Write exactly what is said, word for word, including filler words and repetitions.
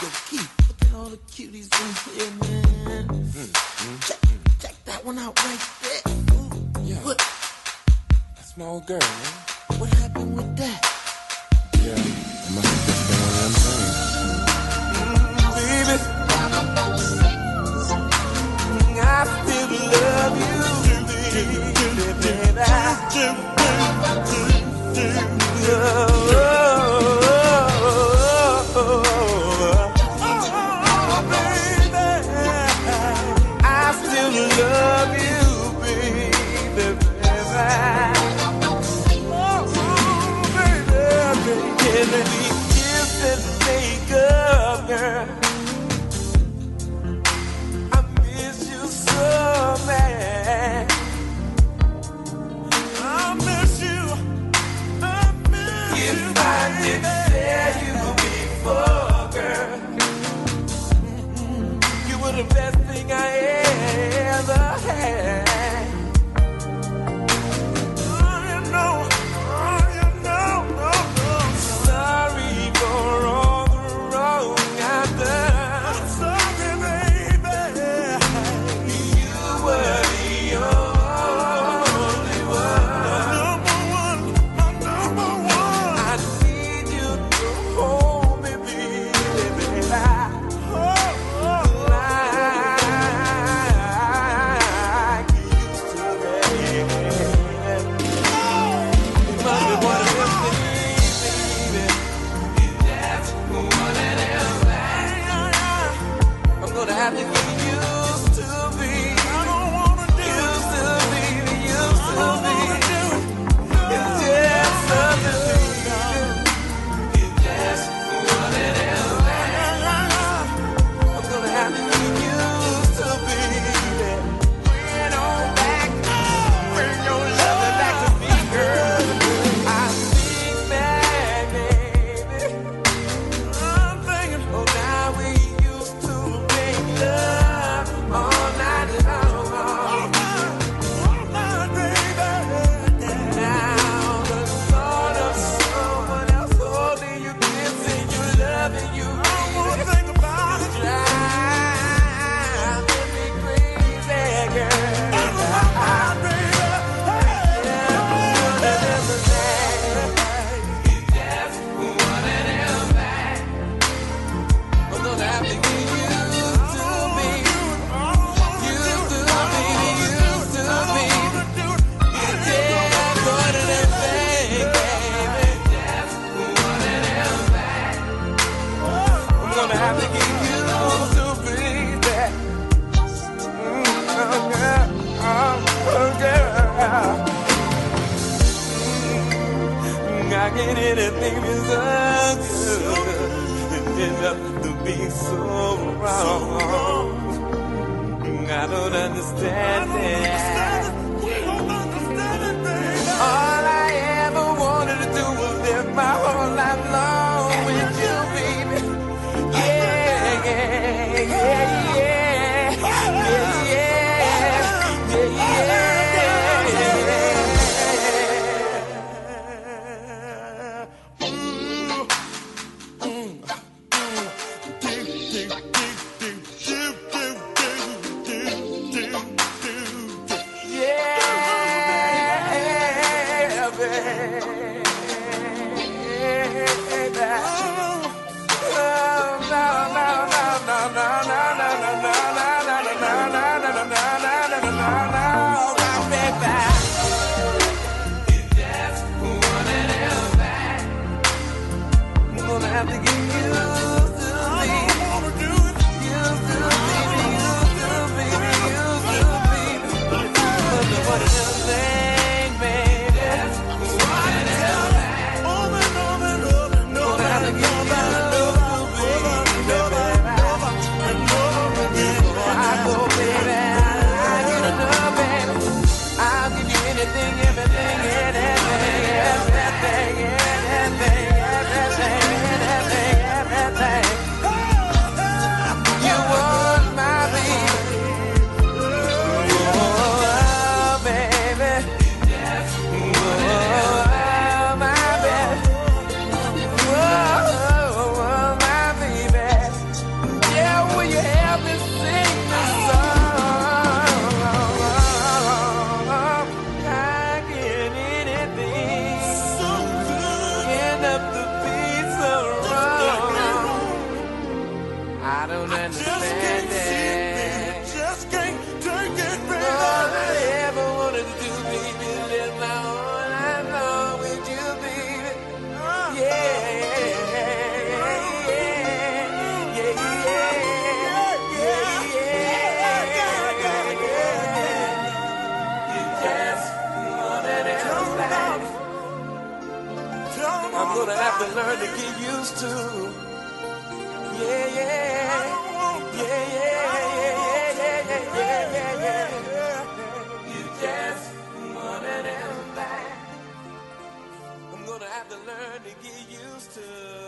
Yo, Keith, look at all the cuties in here, man. Mm, mm, check, mm. check that one out right there. Ooh, yeah. What? That's my old girl, man. What happened with that? Yeah, I must have just been one of them things. Mm, baby, I still love you, baby, baby. Oh, oh, oh, oh, baby, I still love you, baby, baby. Oh, baby, baby, let me kiss and make up, girl. I miss you so bad. I miss you. I miss you. If I didn't tell you before, girl, you were the best thing I ever had. Oh, you know, oh, you know, no, no. Sorry for all the wrong I've done. I'm sorry, baby. You were the only one. My number one, my number one. I need you to hold me, baby. Oh, oh, like you used to, baby. You must be one of them things, baby. That's one of them things. I'm gonna have to get used to be. I don't wanna do used to be, used to be. It's just something we do. It's just one of them things. I'm gonna have to get used to be. Bring on back, bring your loving back to me, girl. I think back, baby. I'm thinking, oh, now we used to make love all night long. All night, all night, baby. Now the thought of someone else holding you, kissing you, loving you, I don't wanna think about it. Driving me crazy, girl. Out of my mind, baby. Yeah, one of them things. It's just one of them things. I'm gonna have to get used to me. Used to me, used to me. It's just one of them things, baby. Just one of them things. I'm gonna have to get used to be that. Mm, oh, girl, oh, girl. Mm, I get anything that's good. It ended up to be so wrong. I don't understand it. All I ever wanted to do was live my whole life long with you, baby. Yeah, yeah, yeah, yeah, yeah, yeah, yeah, yeah. Mm, mm, mm. Do, do, do, do, do, do, do, do, do, do. Yeah, baby. Oh, no, no, no, no, no, no, no, no, no, no, no, no, no, no, no, no, no, no, no, my baby. It's just one of them things. I'm gonna have to get used to me. Used to me, used to me, used to me. But one of them things, baby. Just one of them things. Over and over and over and over. Gonna have to get used to me, baby. And over before I go, baby. I get enough, baby. I'll give you anything, everything, anything, everything, anything, everything, anything, everything, everything. don't I just can't understand see it, baby. it. Just can't take it, baby. All I ever wanted to do, baby, is live my whole life long with you, baby. Yeah, yeah, yeah, yeah, yeah, yeah, yeah. You just wanted it back. I'm gonna have to learn to get used to. Yeah, yeah, yeah, yeah, yeah, yeah, yeah, yeah, yeah. You just wanted him back. I'm gonna have to learn to get used to.